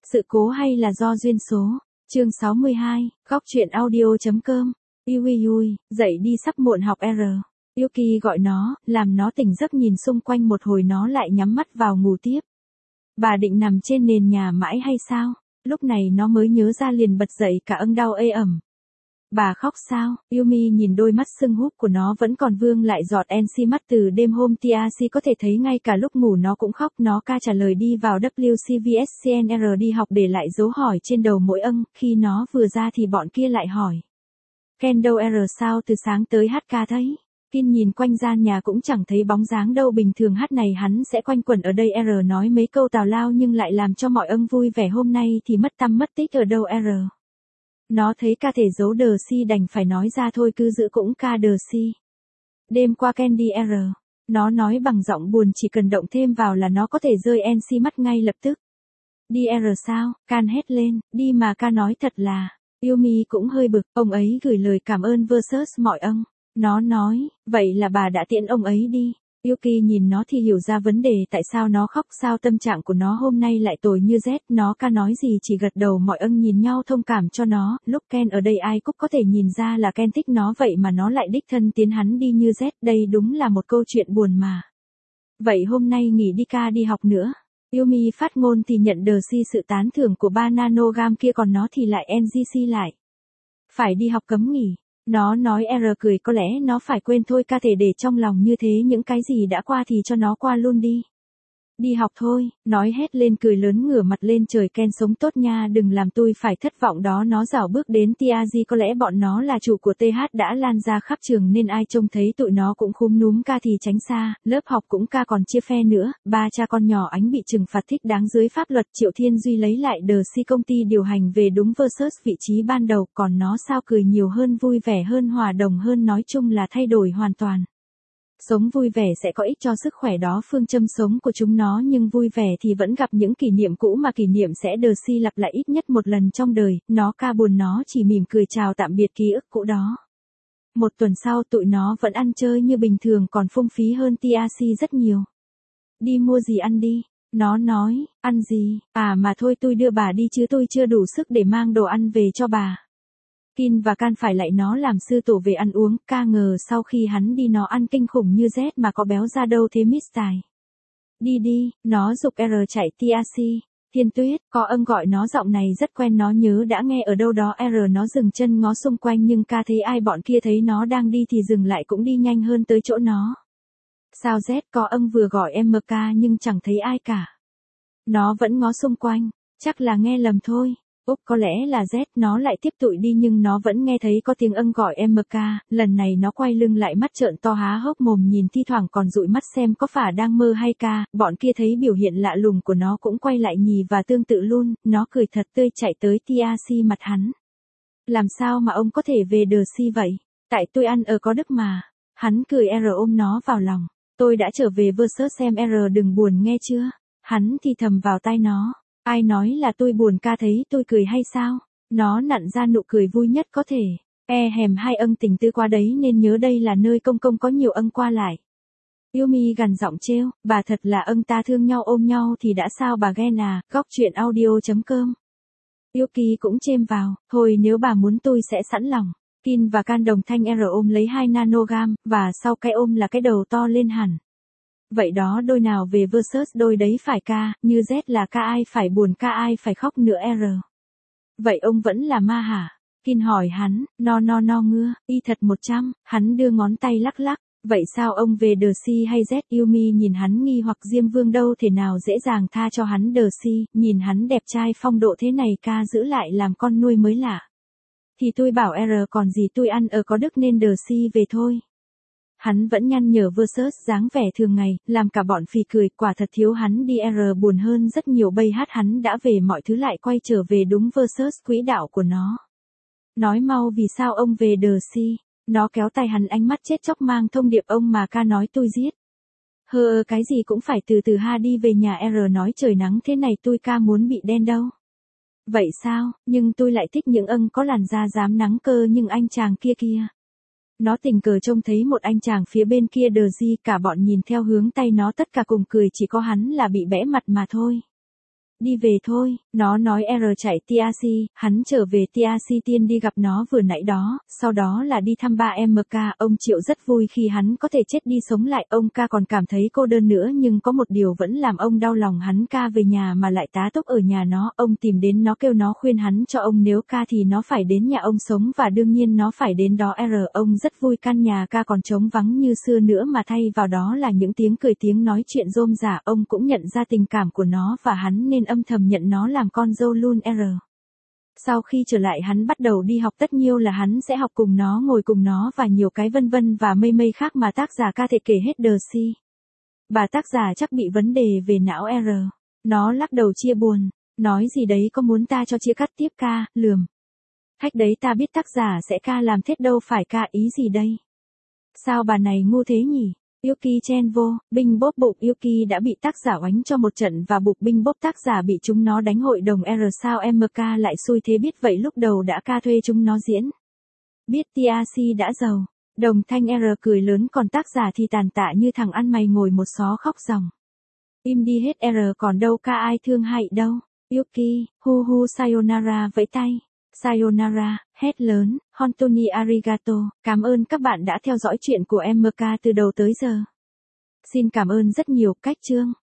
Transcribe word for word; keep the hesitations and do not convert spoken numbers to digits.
Sự cố hay là do duyên số? Chương sáu mươi hai, góc truyện audio.com. Ui ui, dậy đi sắp muộn học R. Yuki gọi nó, làm nó tỉnh giấc nhìn xung quanh một hồi nó lại nhắm mắt vào ngủ tiếp. Bà định nằm trên nền nhà mãi hay sao? Lúc này nó mới nhớ ra liền bật dậy cả âng đau ê ẩm. Bà khóc sao? Yumi nhìn đôi mắt sưng húp của nó vẫn còn vương lại giọt enxi mắt từ đêm hôm Tiashi có thể thấy ngay cả lúc ngủ nó cũng khóc. Nó ca trả lời đi vào W C V S C N R đi học để lại dấu hỏi trên đầu mỗi âng. Khi nó vừa ra thì bọn kia lại hỏi. Ken đâu R sao từ sáng tới hát ca thấy? Kin nhìn quanh gian nhà cũng chẳng thấy bóng dáng đâu, bình thường hát này hắn sẽ quanh quẩn ở đây. R nói mấy câu tào lao nhưng lại làm cho mọi âng vui vẻ, hôm nay thì mất tăm mất tích ở đâu R. Nó thấy ca thể giấu đờ si đành phải nói ra thôi, cứ giữ cũng ca đờ si. Đêm qua Ken đi R. Nó nói bằng giọng buồn, chỉ cần động thêm vào là nó có thể rơi en xi mắt ngay lập tức. Đi R sao? Can hét lên, đi mà ca nói thật là. Yumi cũng hơi bực, ông ấy gửi lời cảm ơn versus mọi âng. Nó nói, vậy là bà đã tiễn ông ấy đi. Yuki nhìn nó thì hiểu ra vấn đề tại sao nó khóc, sao tâm trạng của nó hôm nay lại tồi như rét. Nó ca nói gì chỉ gật đầu, mọi âng nhìn nhau thông cảm cho nó. Lúc Ken ở đây ai cũng có thể nhìn ra là Ken thích nó, vậy mà nó lại đích thân tiến hắn đi như rét. Đây đúng là một câu chuyện buồn mà. Vậy hôm nay nghỉ đi ca đi học nữa. Yumi phát ngôn thì nhận đờ si sự tán thưởng của ba nanogam kia, còn nó thì lại en giê xê lại. Phải đi học cấm nghỉ. Nó nói R cười, có lẽ nó phải quên thôi, ca thể để trong lòng như thế, những cái gì đã qua thì cho nó qua luôn đi. Đi học thôi, nói hét lên cười lớn ngửa mặt lên trời, Ken sống tốt nha, đừng làm tôi phải thất vọng đó. Nó rảo bước đến Tiazi, có lẽ bọn nó là chủ của tê hát đã lan ra khắp trường nên ai trông thấy tụi nó cũng khúm núm ca thì tránh xa, lớp học cũng ca còn chia phe nữa, ba cha con nhỏ ánh bị trừng phạt thích đáng dưới pháp luật. Triệu Thiên Duy lấy lại đờ si công ty điều hành về đúng versus vị trí ban đầu, còn nó sao cười nhiều hơn, vui vẻ hơn, hòa đồng hơn, nói chung là thay đổi hoàn toàn. Sống vui vẻ sẽ có ích cho sức khỏe đó phương châm sống của chúng nó, nhưng vui vẻ thì vẫn gặp những kỷ niệm cũ mà kỷ niệm sẽ đờ si lặp lại ít nhất một lần trong đời. Nó ca buồn, nó chỉ mỉm cười chào tạm biệt ký ức cũ đó. Một tuần sau tụi nó vẫn ăn chơi như bình thường, còn phung phí hơn Tiashi rất nhiều. Đi mua gì ăn đi. Nó nói, ăn gì, à mà thôi tôi đưa bà đi chứ tôi chưa đủ sức để mang đồ ăn về cho bà. Kin và Can phải lại nó làm sư tổ về ăn uống, ca ngờ sau khi hắn đi nó ăn kinh khủng như rét mà có béo ra đâu thế Miss Tài. Đi đi, nó giục R chạy. Tiashi, Thiên Tuyết, có âng gọi nó, giọng này rất quen, nó nhớ đã nghe ở đâu đó. R nó dừng chân ngó xung quanh nhưng ca thấy ai bọn kia thấy nó đang đi thì dừng lại cũng đi nhanh hơn tới chỗ nó. Sao Z, có âng vừa gọi em M K nhưng chẳng thấy ai cả. Nó vẫn ngó xung quanh, chắc là nghe lầm thôi. Úc, có lẽ là Z, nó lại tiếp tục đi nhưng nó vẫn nghe thấy có tiếng âng gọi em K, lần này nó quay lưng lại, mắt trợn to há hốc mồm nhìn, thi thoảng còn dụi mắt xem có phải đang mơ hay ca. Bọn kia thấy biểu hiện lạ lùng của nó cũng quay lại nhì và tương tự luôn, nó cười thật tươi chạy tới Tiashi mặt hắn. Làm sao mà ông có thể về đờ si vậy? Tại tôi ăn ở có đức mà. Hắn cười, R ôm nó vào lòng. Tôi đã trở về versus xem R đừng buồn nghe chưa? Hắn thì thầm vào tai nó. Ai nói là tôi buồn, ca thấy tôi cười hay sao? Nó nặn ra nụ cười vui nhất có thể. E hèm hai âng tình tư qua đấy nên nhớ đây là nơi công công có nhiều âng qua lại. Yumi gằn giọng trêu, bà thật là âng ta thương nhau ôm nhau thì đã sao bà ghen à, góc truyện audio.com. Yuki cũng chêm vào, thôi nếu bà muốn tôi sẽ sẵn lòng. Kin và Can đồng thanh R ôm lấy hai nanogam, và sau cái ôm là cái đầu to lên hẳn. Vậy đó, đôi nào về versus đôi đấy phải ca, như Z là ca ai phải buồn, ca ai phải khóc nữa R. Vậy ông vẫn là ma hả? Kin hỏi hắn, no no no ngưa, y thật một trăm, hắn đưa ngón tay lắc lắc, vậy sao ông về đờ si hay Z? Yumi nhìn hắn nghi hoặc, Diêm Vương đâu thể nào dễ dàng tha cho hắn đờ si, nhìn hắn đẹp trai phong độ thế này ca giữ lại làm con nuôi mới lạ. Thì tôi bảo R còn gì, tôi ăn ở có đức nên đờ si về thôi. Hắn vẫn nhăn nhở versus dáng vẻ thường ngày, làm cả bọn phì cười, quả thật thiếu hắn đi R buồn hơn rất nhiều. Bây hát hắn đã về, mọi thứ lại quay trở về đúng versus quỹ đạo của nó. Nói mau, vì sao ông về đờ si? Nó kéo tay hắn, ánh mắt chết chóc mang thông điệp, ông mà ca nói tôi giết. Hơ cái gì cũng phải từ từ ha, đi về nhà. R nói trời nắng thế này tôi ca muốn bị đen đâu. Vậy sao, nhưng tôi lại thích những âng có làn da dám nắng cơ, nhưng anh chàng kia kia. Nó tình cờ trông thấy một anh chàng phía bên kia đờ di, cả bọn nhìn theo hướng tay nó tất cả cùng cười, chỉ có hắn là bị bẽ mặt mà thôi. Đi về thôi, nó nói R chạy tê rờ xê, hắn trở về tê rờ xê tiên đi gặp nó vừa nãy đó, sau đó là đi thăm ba em ca, ông Triệu rất vui khi hắn có thể chết đi sống lại, ông ca còn cảm thấy cô đơn nữa nhưng có một điều vẫn làm ông đau lòng, hắn ca về nhà mà lại tá túc ở nhà nó, ông tìm đến nó kêu nó khuyên hắn cho ông nếu ca thì nó phải đến nhà ông sống và đương nhiên nó phải đến đó R, ông rất vui căn nhà ca còn trống vắng như xưa nữa mà thay vào đó là những tiếng cười tiếng nói chuyện rôm rả, ông cũng nhận ra tình cảm của nó và hắn nên âm thầm nhận nó làm con dâu luôn R. Sau khi trở lại hắn bắt đầu đi học tất nhiêu là hắn sẽ học cùng nó ngồi cùng nó và nhiều cái vân vân và mây mây khác mà tác giả ca thể kể hết đờ si. Bà tác giả chắc bị vấn đề về não R. Nó lắc đầu chia buồn. Nói gì đấy có muốn ta cho chia cắt tiếp ca, lườm. Hách đấy ta biết tác giả sẽ ca làm thế đâu phải ca ý gì đây. Sao bà này ngu thế nhỉ? Yuki chen vô, binh bốp bụng Yuki đã bị tác giả oánh cho một trận và buộc binh bốp tác giả bị chúng nó đánh hội đồng R sao em ca lại xui thế biết vậy lúc đầu đã ca thuê chúng nó diễn. Biết tê rờ xê đã giàu, đồng thanh R cười lớn còn tác giả thì tàn tạ như thằng ăn mày ngồi một xó khóc ròng. Im đi hết R còn đâu ca ai thương hại đâu. Yuki, hu hu sayonara vẫy tay. Sayonara, hét lớn, Hontoni arigato, cảm ơn các bạn đã theo dõi chuyện của em ca từ đầu tới giờ. Xin cảm ơn rất nhiều, cách chương.